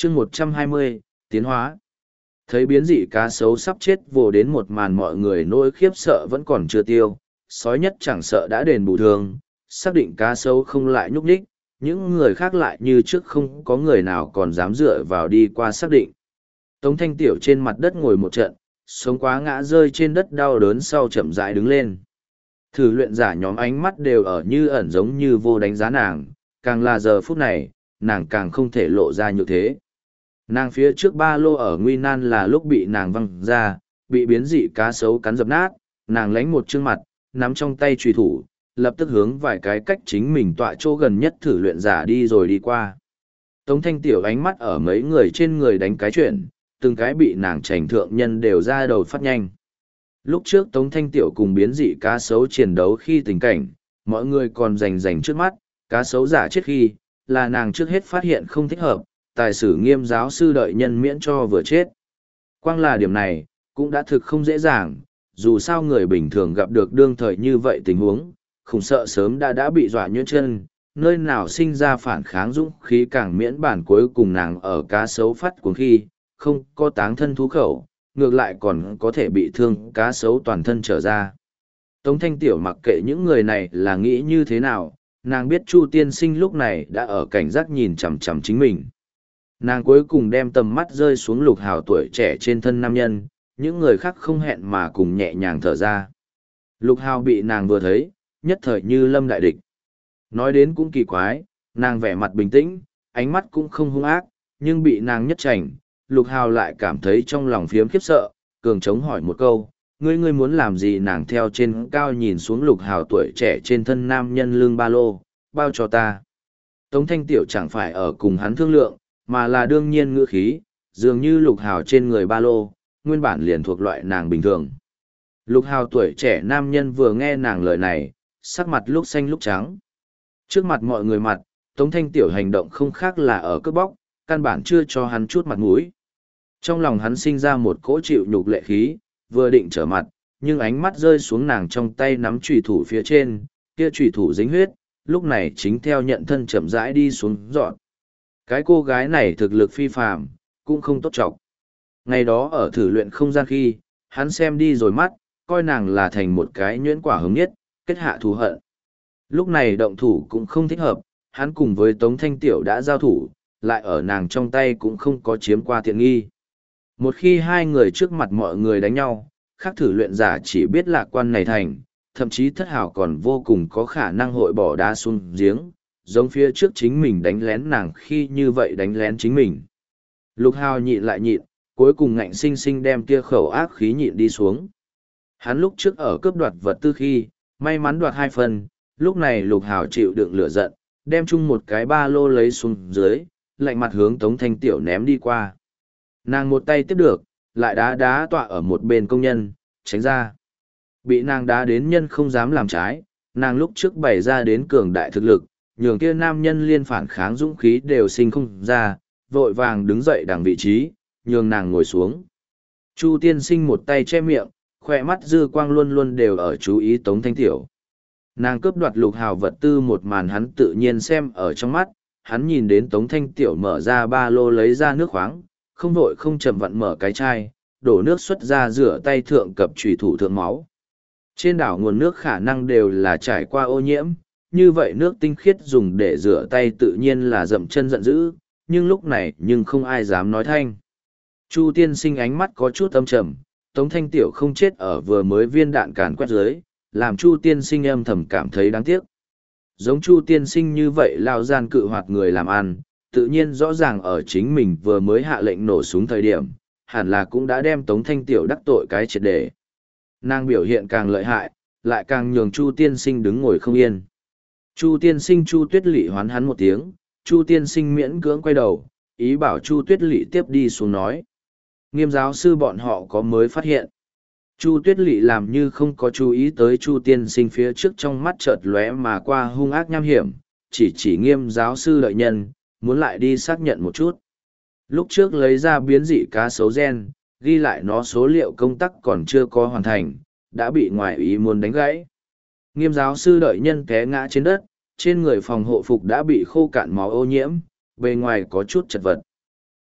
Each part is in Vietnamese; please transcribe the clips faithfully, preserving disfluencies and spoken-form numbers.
chương một trăm hai mươi, tiến hóa. Thấy biến dị cá sấu sắp chết vồ đến một màn, mọi người nỗi khiếp sợ vẫn còn chưa tiêu, sói nhất chẳng sợ đã đền bù thương, xác định cá sấu không lại nhúc nhích, những người khác lại như trước không có người nào còn dám dựa vào đi qua xác định. Tống Thanh Tiểu trên mặt đất ngồi một trận, sống quá ngã rơi trên đất đau đớn sau chậm rãi đứng lên. Thử luyện giả nhóm ánh mắt đều ở như ẩn giống như vô đánh giá nàng, càng là giờ phút này, nàng càng không thể lộ ra như thế. Nàng phía trước ba lô ở nguy nan là lúc bị nàng văng ra, bị biến dị cá sấu cắn dập nát, nàng lánh một chương mặt, nắm trong tay truy thủ, lập tức hướng vài cái cách chính mình tọa chỗ gần nhất thử luyện giả đi rồi đi qua. Tống Thanh Tiểu ánh mắt ở mấy người trên người đánh cái chuyện, từng cái bị nàng trành thượng nhân đều ra đầu phát nhanh. Lúc trước Tống Thanh Tiểu cùng biến dị cá sấu chiến đấu khi tình cảnh, mọi người còn rành rành trước mắt, cá sấu giả chết khi, là nàng trước hết phát hiện không thích hợp, tài sử nghiêm giáo sư đợi nhân miễn cho vừa chết. Quang là điểm này, cũng đã thực không dễ dàng, dù sao người bình thường gặp được đương thời như vậy tình huống, không sợ sớm đã đã bị dọa nhuyễn chân, nơi nào sinh ra phản kháng dũng khí càng miễn bản cuối cùng nàng ở cá sấu phát cuồng khi, không có táng thân thú khẩu, ngược lại còn có thể bị thương cá sấu toàn thân trở ra. Tống Thanh Tiểu mặc kệ những người này là nghĩ như thế nào, nàng biết Chu tiên sinh lúc này đã ở cảnh giác nhìn chằm chằm chính mình. Nàng cuối cùng đem tầm mắt rơi xuống Lục Hào tuổi trẻ trên thân nam nhân, những người khác không hẹn mà cùng nhẹ nhàng thở ra. Lục Hào bị nàng vừa thấy, nhất thời như lâm đại địch. Nói đến cũng kỳ quái, nàng vẻ mặt bình tĩnh, ánh mắt cũng không hung ác, nhưng bị nàng nhất chảnh, Lục Hào lại cảm thấy trong lòng phiếm khiếp sợ, cường chống hỏi một câu, ngươi ngươi muốn làm gì? Nàng theo trên cao nhìn xuống Lục Hào tuổi trẻ trên thân nam nhân lưng ba lô, bao cho ta. Tống Thanh Tiểu chẳng phải ở cùng hắn thương lượng, mà là đương nhiên ngữ khí, dường như Lục Hào trên người ba lô, nguyên bản liền thuộc loại nàng bình thường. Lục Hào tuổi trẻ nam nhân vừa nghe nàng lời này, sắc mặt lúc xanh lúc trắng. Trước mặt mọi người mặt, Tống Thanh Tiểu hành động không khác là ở cướp bóc, căn bản chưa cho hắn chút mặt mũi. Trong lòng hắn sinh ra một cỗ chịu nhục lệ khí, vừa định trở mặt, nhưng ánh mắt rơi xuống nàng trong tay nắm chùy thủ phía trên, kia chùy thủ dính huyết, lúc này chính theo nhận thân chậm rãi đi xuống dọn. Cái cô gái này thực lực phi phàm, cũng không tốt trọng. Ngày đó ở thử luyện không gian khi, hắn xem đi rồi mắt, coi nàng là thành một cái nhuyễn quả hứng nhất, kết hạ thù hận. Lúc này động thủ cũng không thích hợp, hắn cùng với Tống Thanh Tiểu đã giao thủ, lại ở nàng trong tay cũng không có chiếm qua tiện nghi. Một khi hai người trước mặt mọi người đánh nhau, khác thử luyện giả chỉ biết lạc quan này thành, thậm chí thất hảo còn vô cùng có khả năng hội bỏ đá xuống giếng, giống phía trước chính mình đánh lén nàng khi như vậy đánh lén chính mình. Lục Hào nhịn lại nhịn, cuối cùng ngạnh sinh sinh đem kia khẩu ác khí nhịn đi xuống. Hắn lúc trước ở cướp đoạt vật tư khi, may mắn đoạt hai phần, lúc này Lục Hào chịu đựng lửa giận, đem chung một cái ba lô lấy xuống dưới, lạnh mặt hướng Tống Thanh Tiểu ném đi qua. Nàng một tay tiếp được, lại đá đá tọa ở một bên công nhân, tránh ra. Bị nàng đá đến nhân không dám làm trái, nàng lúc trước bày ra đến cường đại thực lực, nhường kia nam nhân liên phản kháng dũng khí đều sinh không ra, vội vàng đứng dậy đằng vị trí, nhường nàng ngồi xuống. Chu tiên sinh một tay che miệng, khỏe mắt dư quang luôn luôn đều ở chú ý Tống Thanh Tiểu. Nàng cướp đoạt Lục Hào vật tư một màn hắn tự nhiên xem ở trong mắt, hắn nhìn đến Tống Thanh Tiểu mở ra ba lô lấy ra nước khoáng, không vội không chậm vặn mở cái chai, đổ nước xuất ra rửa tay thượng cập chủy thủ thượng máu. Trên đảo nguồn nước khả năng đều là trải qua ô nhiễm, như vậy nước tinh khiết dùng để rửa tay tự nhiên là dậm chân giận dữ, nhưng lúc này nhưng không ai dám nói thanh. Chu tiên sinh ánh mắt có chút âm trầm, Tống Thanh Tiểu không chết ở vừa mới viên đạn càn quét dưới, làm Chu tiên sinh âm thầm cảm thấy đáng tiếc. Giống Chu tiên sinh như vậy lao gian cự hoạt người làm ăn, tự nhiên rõ ràng ở chính mình vừa mới hạ lệnh nổ súng thời điểm, hẳn là cũng đã đem Tống Thanh Tiểu đắc tội cái triệt để. Nàng biểu hiện càng lợi hại, lại càng nhường Chu tiên sinh đứng ngồi không yên. Chu tiên sinh Chu Tuyết Lị hoán hắn một tiếng, Chu tiên sinh miễn cưỡng quay đầu, ý bảo Chu Tuyết Lị tiếp đi xuống nói. Nghiêm giáo sư bọn họ có mới phát hiện. Chu Tuyết Lị làm như không có chú ý tới Chu tiên sinh phía trước trong mắt chợt lóe mà qua hung ác nham hiểm, chỉ chỉ Nghiêm giáo sư lợi nhân, muốn lại đi xác nhận một chút. Lúc trước lấy ra biến dị cá sấu gen, ghi lại nó số liệu công tác còn chưa có hoàn thành, đã bị ngoại ý muốn đánh gãy. Nghiêm giáo sư đợi nhân té ngã trên đất, trên người phòng hộ phục đã bị khô cạn máu ô nhiễm, bề ngoài có chút chật vật.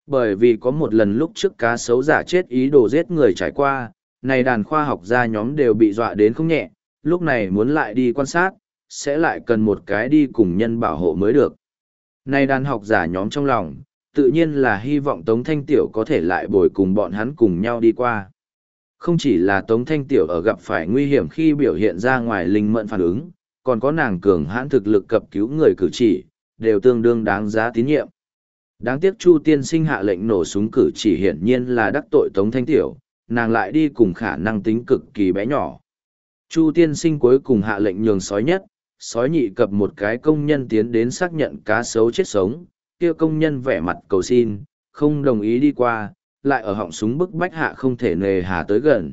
Bởi vì có một lần lúc trước cá sấu giả chết ý đồ giết người trải qua, này đàn khoa học gia nhóm đều bị dọa đến không nhẹ, lúc này muốn lại đi quan sát, sẽ lại cần một cái đi cùng nhân bảo hộ mới được. Này đàn học giả nhóm trong lòng, tự nhiên là hy vọng Tống Thanh Tiểu có thể lại bồi cùng bọn hắn cùng nhau đi qua. Không chỉ là Tống Thanh Tiểu ở gặp phải nguy hiểm khi biểu hiện ra ngoài linh mẫn phản ứng, còn có nàng cường hãn thực lực cập cứu người cử chỉ, đều tương đương đáng giá tín nhiệm. Đáng tiếc Chu tiên sinh hạ lệnh nổ súng cử chỉ hiển nhiên là đắc tội Tống Thanh Tiểu, nàng lại đi cùng khả năng tính cực kỳ bé nhỏ. Chu tiên sinh cuối cùng hạ lệnh nhường sói nhất, sói nhị cập một cái công nhân tiến đến xác nhận cá sấu chết sống, kia công nhân vẻ mặt cầu xin, không đồng ý đi qua, lại ở họng súng bức bách hạ không thể nề hà tới gần.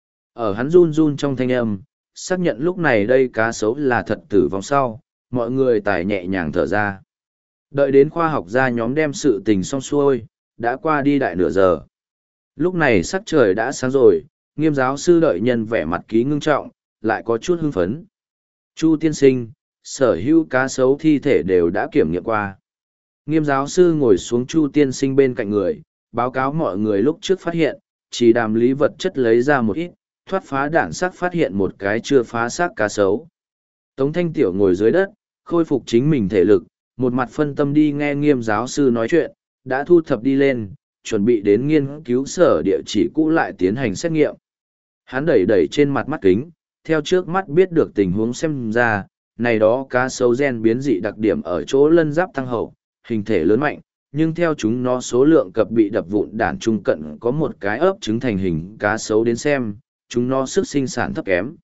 Ở hắn run run trong thanh âm, xác nhận lúc này đây cá sấu là thật tử vong sau, mọi người tài nhẹ nhàng thở ra. Đợi đến khoa học gia nhóm đem sự tình xong xuôi, đã qua đi đại nửa giờ. Lúc này sắc trời đã sáng rồi, Nghiêm giáo sư đợi nhân vẻ mặt ký ngưng trọng, lại có chút hưng phấn. Chu tiên sinh, sở hữu cá sấu thi thể đều đã kiểm nghiệm qua. Nghiêm giáo sư ngồi xuống Chu tiên sinh bên cạnh người, báo cáo mọi người lúc trước phát hiện, chỉ đàm lý vật chất lấy ra một ít, thoát phá đạn xác phát hiện một cái chưa phá xác cá sấu. Tống Thanh Tiểu ngồi dưới đất, khôi phục chính mình thể lực, một mặt phân tâm đi nghe Nghiêm giáo sư nói chuyện, đã thu thập đi lên, chuẩn bị đến nghiên cứu sở địa chỉ cũ lại tiến hành xét nghiệm. Hắn đẩy đẩy trên mặt mắt kính, theo trước mắt biết được tình huống xem ra, này đó cá sấu gen biến dị đặc điểm ở chỗ lân giáp tăng hậu, hình thể lớn mạnh, nhưng theo chúng nó số lượng cập bị đập vụn đản trung cận có một cái ấp trứng thành hình cá sấu đến xem, chúng nó sức sinh sản thấp kém.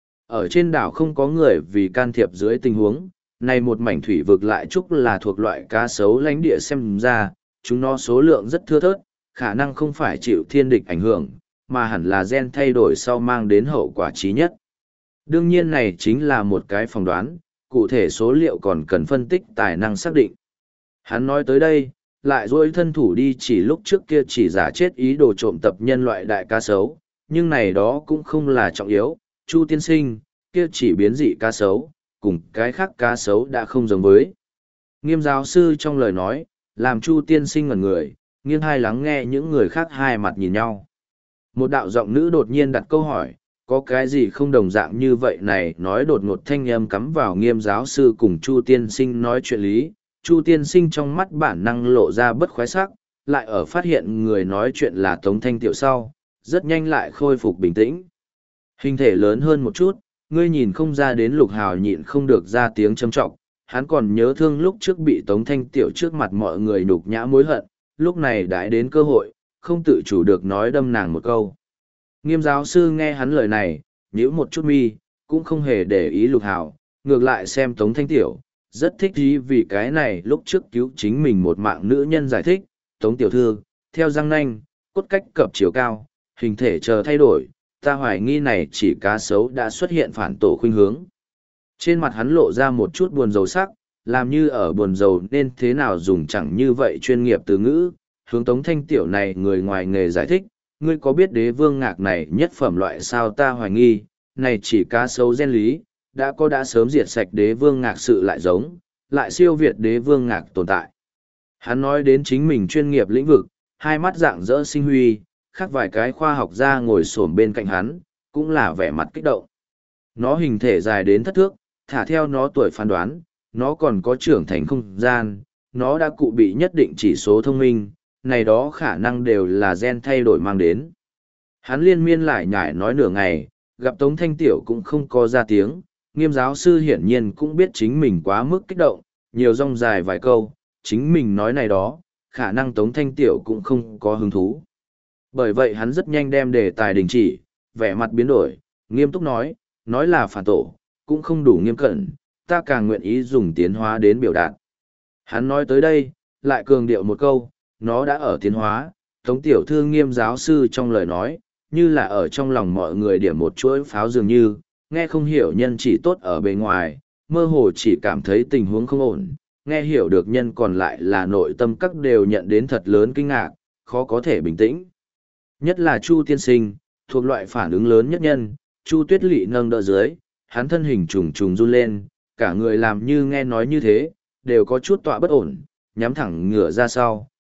Ở trên đảo không có người vì can thiệp dưới tình huống, này một mảnh thủy vực lại chúc là thuộc loại cá sấu lánh địa xem ra, chúng nó số lượng rất thưa thớt, khả năng không phải chịu thiên địch ảnh hưởng, mà hẳn là gen thay đổi sau mang đến hậu quả chí nhất. Đương nhiên này chính là một cái phỏng đoán, cụ thể số liệu còn cần phân tích tài năng xác định. Hắn nói tới đây, lại duỗi thân thủ đi chỉ lúc trước kia chỉ giả chết ý đồ trộm tập nhân loại đại cá sấu, nhưng này đó cũng không là trọng yếu, Chu tiên sinh, kia chỉ biến dị cá sấu, cùng cái khác cá sấu đã không giống với. Nghiêm giáo sư trong lời nói, làm Chu tiên sinh ngẩn người, nghiêng hai lắng nghe những người khác hai mặt nhìn nhau. Một đạo giọng nữ đột nhiên đặt câu hỏi, có cái gì không đồng dạng như vậy này nói đột ngột thanh âm cắm vào Nghiêm giáo sư cùng Chu tiên sinh nói chuyện lý. Chu tiên sinh trong mắt bản năng lộ ra bất khoái sắc, lại ở phát hiện người nói chuyện là Tống Thanh Tiểu sau, rất nhanh lại khôi phục bình tĩnh. Hình thể lớn hơn một chút, ngươi nhìn không ra đến Lục Hào nhịn không được ra tiếng châm trọng, hắn còn nhớ thương lúc trước bị Tống Thanh Tiểu trước mặt mọi người nhục nhã mối hận, lúc này đãi đến cơ hội, không tự chủ được nói đâm nàng một câu. Nghiêm giáo sư nghe hắn lời này, nhíu một chút mi, cũng không hề để ý Lục Hào, ngược lại xem Tống Thanh Tiểu, rất thích ý vì cái này lúc trước cứu chính mình một mạng nữ nhân giải thích, Tống Tiểu Thư, theo răng nanh, cốt cách cập chiều cao, hình thể chờ thay đổi, ta hoài nghi này chỉ cá sấu đã xuất hiện phản tổ khuynh hướng. Trên mặt hắn lộ ra một chút buồn rầu sắc, làm như ở buồn rầu nên thế nào dùng chẳng như vậy chuyên nghiệp từ ngữ, hướng Tống Thanh Tiểu này người ngoài nghề giải thích, ngươi có biết đế vương ngạc này nhất phẩm loại sao ta hoài nghi, này chỉ cá sấu gen lý, đã có đã sớm diệt sạch đế vương ngạc sự lại giống, lại siêu việt đế vương ngạc tồn tại. Hắn nói đến chính mình chuyên nghiệp lĩnh vực, hai mắt dạng dỡ sinh huy, khác vài cái khoa học gia ngồi xổm bên cạnh hắn, cũng là vẻ mặt kích động. Nó hình thể dài đến thất thước, thả theo nó tuổi phán đoán, nó còn có trưởng thành không gian, nó đã cụ bị nhất định chỉ số thông minh, này đó khả năng đều là gen thay đổi mang đến. Hắn liên miên lại nhải nói nửa ngày, gặp Tống Thanh Tiểu cũng không có ra tiếng, Nghiêm giáo sư hiển nhiên cũng biết chính mình quá mức kích động, nhiều rong dài vài câu, chính mình nói này đó, khả năng Tống Thanh Tiểu cũng không có hứng thú. Bởi vậy hắn rất nhanh đem đề tài đình chỉ, vẻ mặt biến đổi, nghiêm túc nói, nói là phản tổ, cũng không đủ nghiêm cẩn, ta càng nguyện ý dùng tiến hóa đến biểu đạt. Hắn nói tới đây, lại cường điệu một câu, nó đã ở tiến hóa, Tống Tiểu Thư Nghiêm giáo sư trong lời nói, như là ở trong lòng mọi người điểm một chuỗi pháo dường như, nghe không hiểu nhân chỉ tốt ở bề ngoài, mơ hồ chỉ cảm thấy tình huống không ổn, nghe hiểu được nhân còn lại là nội tâm các đều nhận đến thật lớn kinh ngạc, khó có thể bình tĩnh. Nhất là Chu tiên sinh, thuộc loại phản ứng lớn nhất nhân, Chu Tuyết Lị nâng đỡ dưới, hắn thân hình trùng trùng run lên, cả người làm như nghe nói như thế, đều có chút tọa bất ổn, nhắm thẳng ngửa ra sau,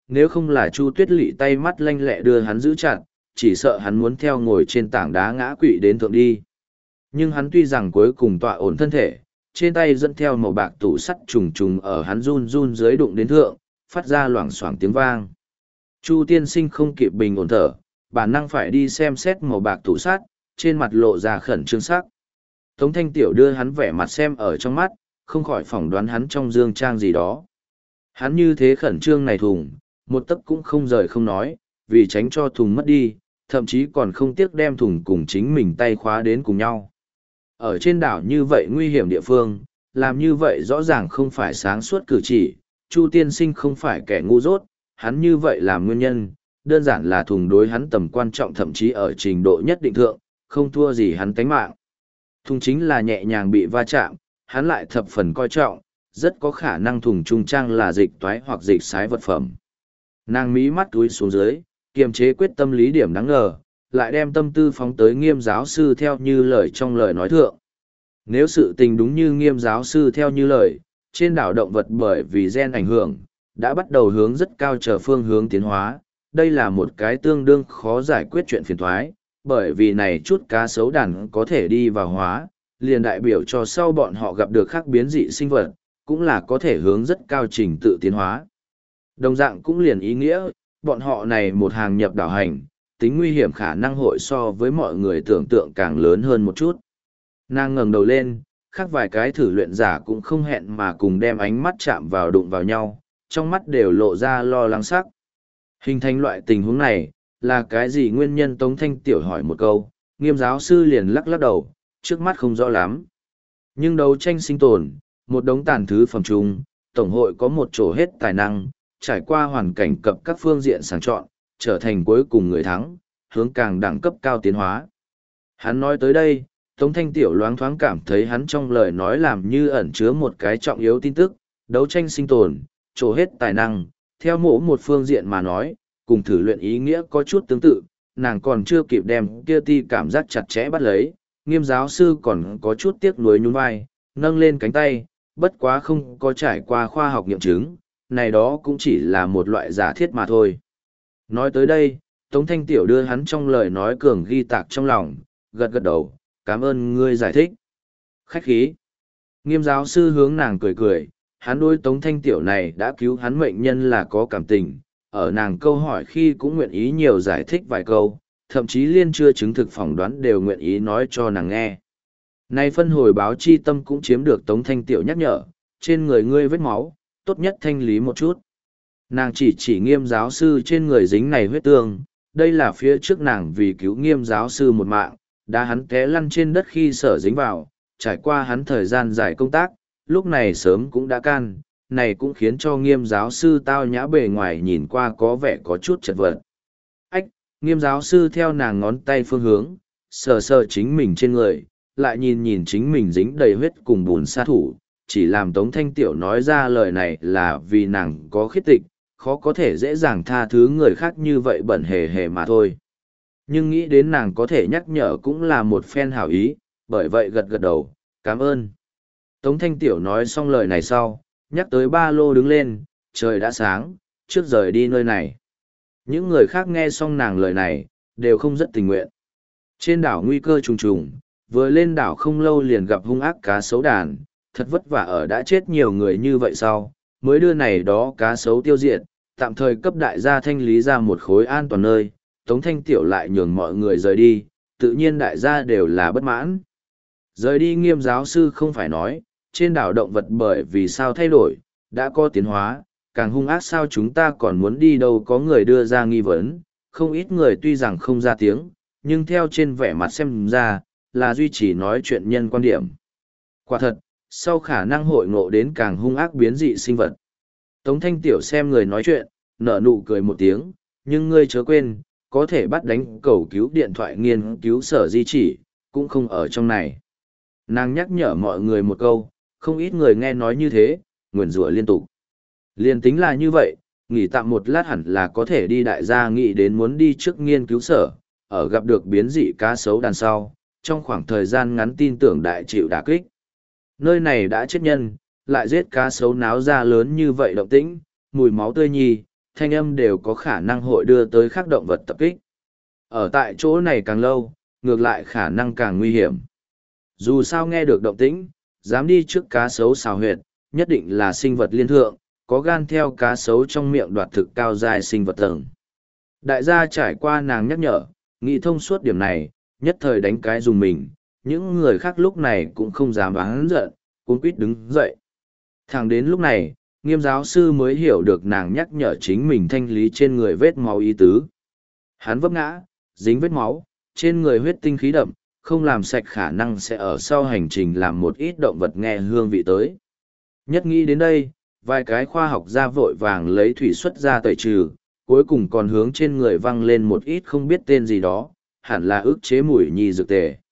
nếu không là Chu Tuyết Lị tay mắt lanh lẹ đưa hắn giữ chặt, chỉ sợ hắn muốn theo ngồi trên tảng đá ngã quỵ đến thượng đi. Nhưng hắn tuy rằng cuối cùng tọa ổn thân thể, trên tay dẫn theo màu bạc tủ sắt trùng trùng ở hắn run run dưới đụng đến thượng, phát ra loảng xoảng tiếng vang. Chu tiên sinh không kịp bình ổn thở, bản năng phải đi xem xét màu bạc tủ sắt, trên mặt lộ ra khẩn trương sắc. Tống Thanh Tiểu đưa hắn vẻ mặt xem ở trong mắt, không khỏi phỏng đoán hắn trong dương trang gì đó. Hắn như thế khẩn trương này thùng, một tấc cũng không rời không nói, vì tránh cho thùng mất đi, thậm chí còn không tiếc đem thùng cùng chính mình tay khóa đến cùng nhau. Ở trên đảo như vậy nguy hiểm địa phương, làm như vậy rõ ràng không phải sáng suốt cử chỉ, Chu tiên sinh không phải kẻ ngu dốt, hắn như vậy làm nguyên nhân, đơn giản là thùng đối hắn tầm quan trọng thậm chí ở trình độ nhất định thượng, không thua gì hắn tánh mạng. Thùng chính là nhẹ nhàng bị va chạm, hắn lại thập phần coi trọng, rất có khả năng thùng trung trang là dịch toái hoặc dịch sái vật phẩm. Nàng mí mắt túi xuống dưới, kiềm chế quyết tâm lý điểm đáng ngờ, lại đem tâm tư phóng tới Nghiêm giáo sư theo như lời trong lời nói thượng. Nếu sự tình đúng như Nghiêm giáo sư theo như lời, trên đảo động vật bởi vì gen ảnh hưởng, đã bắt đầu hướng rất cao trở phương hướng tiến hóa, đây là một cái tương đương khó giải quyết chuyện phiền thoái, bởi vì này chút cá sấu đàn có thể đi vào hóa, liền đại biểu cho sau bọn họ gặp được khác biến dị sinh vật, cũng là có thể hướng rất cao trình tự tiến hóa. Đồng dạng cũng liền ý nghĩa, bọn họ này một hàng nhập đảo hành, tính nguy hiểm khả năng hội so với mọi người tưởng tượng càng lớn hơn một chút. Nàng ngẩng đầu lên, khác vài cái thử luyện giả cũng không hẹn mà cùng đem ánh mắt chạm vào đụng vào nhau, trong mắt đều lộ ra lo lắng sắc. Hình thành loại tình huống này, là cái gì nguyên nhân? Tống Thanh Tiểu hỏi một câu, Nghiêm giáo sư liền lắc lắc đầu, trước mắt không rõ lắm. Nhưng đấu tranh sinh tồn, một đống tàn thứ phẩm chung, Tổng hội có một chỗ hết tài năng, trải qua hoàn cảnh cập các phương diện sàng chọn, trở thành cuối cùng người thắng, hướng càng đẳng cấp cao tiến hóa. Hắn nói tới đây, Tống Thanh Tiểu loáng thoáng cảm thấy hắn trong lời nói làm như ẩn chứa một cái trọng yếu tin tức, đấu tranh sinh tồn, chỗ hết tài năng, theo mỗi một phương diện mà nói, cùng thử luyện ý nghĩa có chút tương tự, nàng còn chưa kịp đem kia ti cảm giác chặt chẽ bắt lấy, Nghiêm giáo sư còn có chút tiếc nuối nhún vai, nâng lên cánh tay, bất quá không có trải qua khoa học nghiệm chứng, này đó cũng chỉ là một loại giả thiết mà thôi. Nói tới đây, Tống Thanh Tiểu đưa hắn trong lời nói cường ghi tạc trong lòng, gật gật đầu, cảm ơn ngươi giải thích. Khách khí. Nghiêm giáo sư hướng nàng cười cười, hắn đối Tống Thanh Tiểu này đã cứu hắn mệnh nhân là có cảm tình, ở nàng câu hỏi khi cũng nguyện ý nhiều giải thích vài câu, thậm chí liên chưa chứng thực phỏng đoán đều nguyện ý nói cho nàng nghe. Nay phân hồi báo chi tâm cũng chiếm được Tống Thanh Tiểu nhắc nhở, trên người ngươi vết máu, tốt nhất thanh lý một chút. Nàng chỉ chỉ Nghiêm giáo sư trên người dính này huyết tương, đây là phía trước nàng vì cứu Nghiêm giáo sư một mạng, đã hắn té lăn trên đất khi sở dính vào, trải qua hắn thời gian dài công tác, lúc này sớm cũng đã can, này cũng khiến cho Nghiêm giáo sư tao nhã bề ngoài nhìn qua có vẻ có chút chật vật. Ách, Nghiêm giáo sư theo nàng ngón tay phương hướng, sờ sờ chính mình trên người, lại nhìn nhìn chính mình dính đầy huyết cùng bùn sa thủ, chỉ làm Tống Thanh Tiểu nói ra lời này là vì nàng có khiết tịch, khó có thể dễ dàng tha thứ người khác như vậy bẩn hề hề mà thôi. Nhưng nghĩ đến nàng có thể nhắc nhở cũng là một phen hảo ý, bởi vậy gật gật đầu, cảm ơn. Tống Thanh Tiểu nói xong lời này sau, nhắc tới ba lô đứng lên, trời đã sáng, trước rời đi nơi này. Những người khác nghe xong nàng lời này, đều không rất tình nguyện. Trên đảo nguy cơ trùng trùng, vừa lên đảo không lâu liền gặp hung ác cá sấu đàn, thật vất vả ở đã chết nhiều người như vậy sau, mới đưa này đó cá sấu tiêu diệt, tạm thời cấp đại gia thanh lý ra một khối an toàn nơi, Tống Thanh Tiểu lại nhường mọi người rời đi, tự nhiên đại gia đều là bất mãn. Rời đi Nghiêm giáo sư không phải nói, trên đảo động vật bởi vì sao thay đổi, đã có tiến hóa, càng hung ác sao chúng ta còn muốn đi đâu, có người đưa ra nghi vấn, không ít người tuy rằng không ra tiếng, nhưng theo trên vẻ mặt xem ra, là duy trì nói chuyện nhân quan điểm. Quả thật, sau khả năng hội ngộ đến càng hung ác biến dị sinh vật. Tống Thanh Tiểu xem người nói chuyện, nở nụ cười một tiếng, nhưng ngươi chớ quên, có thể bắt đánh cầu cứu điện thoại nghiên cứu sở di chỉ, cũng không ở trong này. Nàng nhắc nhở mọi người một câu, không ít người nghe nói như thế, nguyền rủa liên tục. Liên tính là như vậy, nghỉ tạm một lát hẳn là có thể đi, đại gia nghĩ đến muốn đi trước nghiên cứu sở, ở gặp được biến dị cá sấu đàn sau, trong khoảng thời gian ngắn tin tưởng đại chịu đả kích. Nơi này đã chết nhân, lại giết cá sấu náo ra lớn như vậy động tĩnh, mùi máu tươi nhì, thanh âm đều có khả năng hội đưa tới khác động vật tập kích. Ở tại chỗ này càng lâu, ngược lại khả năng càng nguy hiểm. Dù sao nghe được động tĩnh, dám đi trước cá sấu xào huyệt, nhất định là sinh vật liên thượng, có gan theo cá sấu trong miệng đoạt thực cao dài sinh vật tầng. Đại gia trải qua nàng nhắc nhở, nghĩ thông suốt điểm này, nhất thời đánh cái dùng mình, những người khác lúc này cũng không dám oán giận, cuống quýt đứng dậy. Thẳng đến lúc này, Nghiêm giáo sư mới hiểu được nàng nhắc nhở chính mình thanh lý trên người vết máu ý tứ. Hắn vấp ngã, dính vết máu, trên người huyết tinh khí đậm, không làm sạch khả năng sẽ ở sau hành trình làm một ít động vật nghe hương vị tới. Nhất nghĩ đến đây, vài cái khoa học gia vội vàng lấy thủy xuất ra tẩy trừ, cuối cùng còn hướng trên người văng lên một ít không biết tên gì đó, hẳn là ức chế mùi nhì dược tề.